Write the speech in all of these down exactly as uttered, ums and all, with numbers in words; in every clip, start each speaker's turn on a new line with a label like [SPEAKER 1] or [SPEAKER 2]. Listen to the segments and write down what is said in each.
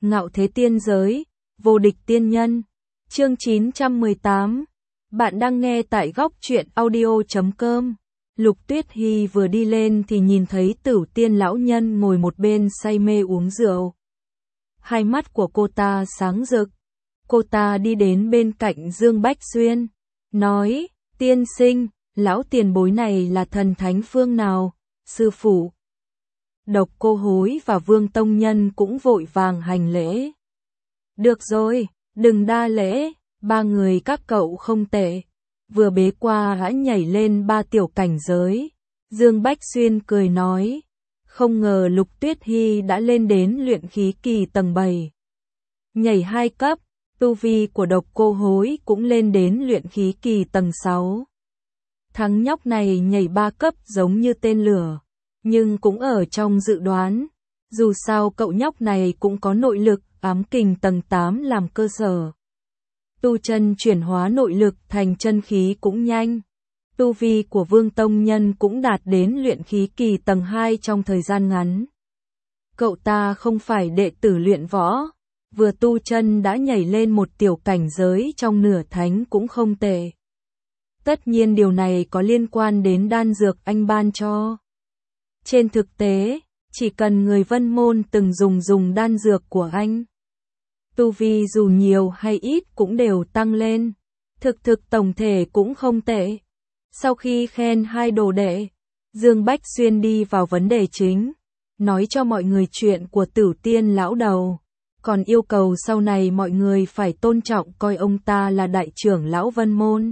[SPEAKER 1] Ngạo thế tiên giới, vô địch tiên nhân. Chương chín trăm mười tám. Bạn đang nghe tại góc truyện audio chấm com. Lục Tuyết Hy vừa đi lên thì nhìn thấy Tửu Tiên lão nhân ngồi một bên say mê uống rượu. Hai mắt của cô ta sáng rực. Cô ta đi đến bên cạnh Dương Bách Xuyên, nói: "Tiên sinh, lão tiền bối này là thần thánh phương nào, sư phụ?" Độc Cô Hối và Vương Tông Nhân cũng vội vàng hành lễ. "Được rồi, đừng đa lễ, ba người các cậu không tệ, vừa bế qua đã nhảy lên ba tiểu cảnh giới." Dương Bách Xuyên cười nói, không ngờ Lục Tuyết Hy đã lên đến luyện khí kỳ tầng bảy. Nhảy hai cấp, tu vi của Độc Cô Hối cũng lên đến luyện khí kỳ tầng sáu. Thằng nhóc này nhảy ba cấp giống như tên lửa, nhưng cũng ở trong dự đoán. Dù sao cậu nhóc này cũng có nội lực ám kình tầng tám làm cơ sở. Tu chân chuyển hóa nội lực thành chân khí cũng nhanh. Tu vi của Vương Tông Nhân cũng đạt đến luyện khí kỳ tầng hai trong thời gian ngắn. Cậu ta không phải đệ tử luyện võ, vừa tu chân đã nhảy lên một tiểu cảnh giới trong nửa thánh cũng không tệ. Tất nhiên điều này có liên quan đến đan dược anh ban cho. Trên thực tế, chỉ cần người Vân Môn từng dùng dùng đan dược của anh, tu vi dù nhiều hay ít cũng đều tăng lên. Thực thực tổng thể cũng không tệ. Sau khi khen hai đồ đệ, Dương Bách Xuyên đi vào vấn đề chính, nói cho mọi người chuyện của Tửu Tiên lão đầu, còn yêu cầu sau này mọi người phải tôn trọng coi ông ta là đại trưởng lão Vân Môn,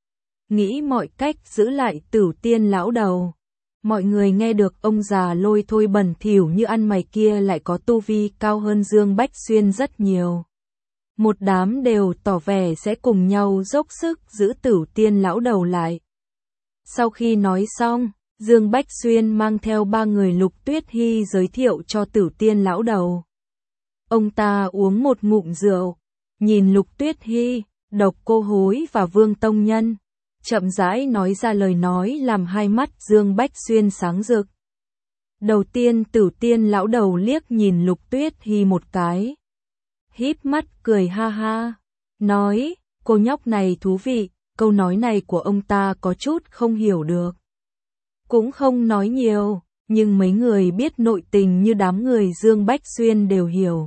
[SPEAKER 1] nghĩ mọi cách giữ lại Tửu Tiên lão đầu. Mọi người nghe được ông già lôi thôi bẩn thỉu như ăn mày kia lại có tu vi cao hơn Dương Bách Xuyên rất nhiều. Một đám đều tỏ vẻ sẽ cùng nhau dốc sức giữ Tửu Tiên lão đầu lại. Sau khi nói xong, Dương Bách Xuyên mang theo ba người Lục Tuyết Hy giới thiệu cho Tửu Tiên lão đầu. Ông ta uống một ngụm rượu, nhìn Lục Tuyết Hy, Độc Cô Hối và Vương Tông Nhân, chậm rãi nói ra lời nói làm hai mắt Dương Bách Xuyên sáng rực. Đầu tiên Tửu Tiên lão đầu liếc nhìn Lục Tuyết Hy một cái, híp mắt cười ha ha, nói: "Cô nhóc này thú vị." Câu nói này của ông ta có chút không hiểu được. Cũng không nói nhiều, nhưng mấy người biết nội tình như đám người Dương Bách Xuyên đều hiểu.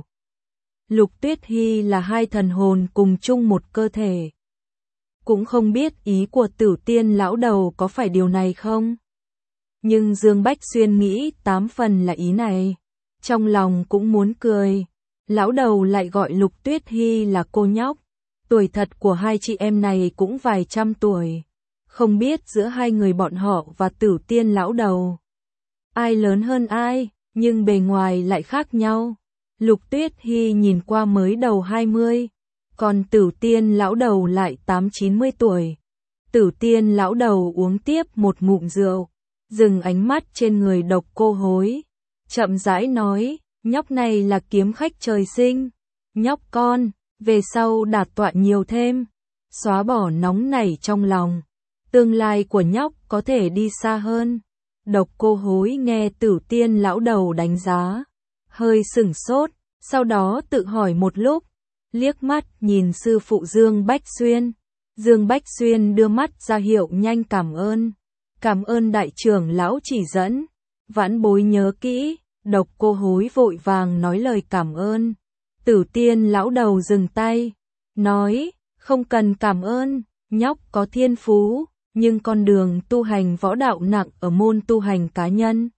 [SPEAKER 1] Lục Tuyết Hy là hai thần hồn cùng chung một cơ thể. Cũng không biết ý của Tửu Tiên lão đầu có phải điều này không? Nhưng Dương Bách Xuyên nghĩ tám phần là ý này. Trong lòng cũng muốn cười. Lão đầu lại gọi Lục Tuyết Hy là cô nhóc. Tuổi thật của hai chị em này cũng vài trăm tuổi. Không biết giữa hai người bọn họ và Tửu Tiên lão đầu, ai lớn hơn ai, nhưng bề ngoài lại khác nhau. Lục Tuyết Hy nhìn qua mới đầu hai mươi, còn Tửu Tiên lão đầu lại tám chín mươi tuổi. Tửu Tiên lão đầu uống tiếp một ngụm rượu, dừng ánh mắt trên người Độc Cô Hối, chậm rãi nói: "Nhóc này là kiếm khách trời sinh, nhóc con, về sau đạt tọa nhiều thêm, xóa bỏ nóng nảy trong lòng, tương lai của nhóc có thể đi xa hơn." Độc Cô Hối nghe Tửu Tiên lão đầu đánh giá, hơi sửng sốt, sau đó tự hỏi một lúc, liếc mắt nhìn sư phụ Dương Bách Xuyên. Dương Bách Xuyên đưa mắt ra hiệu nhanh cảm ơn. "Cảm ơn đại trưởng lão chỉ dẫn, vãn bối nhớ kỹ." Độc Cô Hối vội vàng nói lời cảm ơn. Tửu Tiên lão đầu dừng tay, nói: "Không cần cảm ơn, nhóc có thiên phú, nhưng con đường tu hành võ đạo nặng ở môn tu hành cá nhân.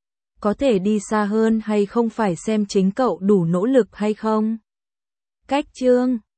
[SPEAKER 1] Có thể đi xa hơn hay không phải xem chính cậu đủ nỗ lực hay không." Cách chương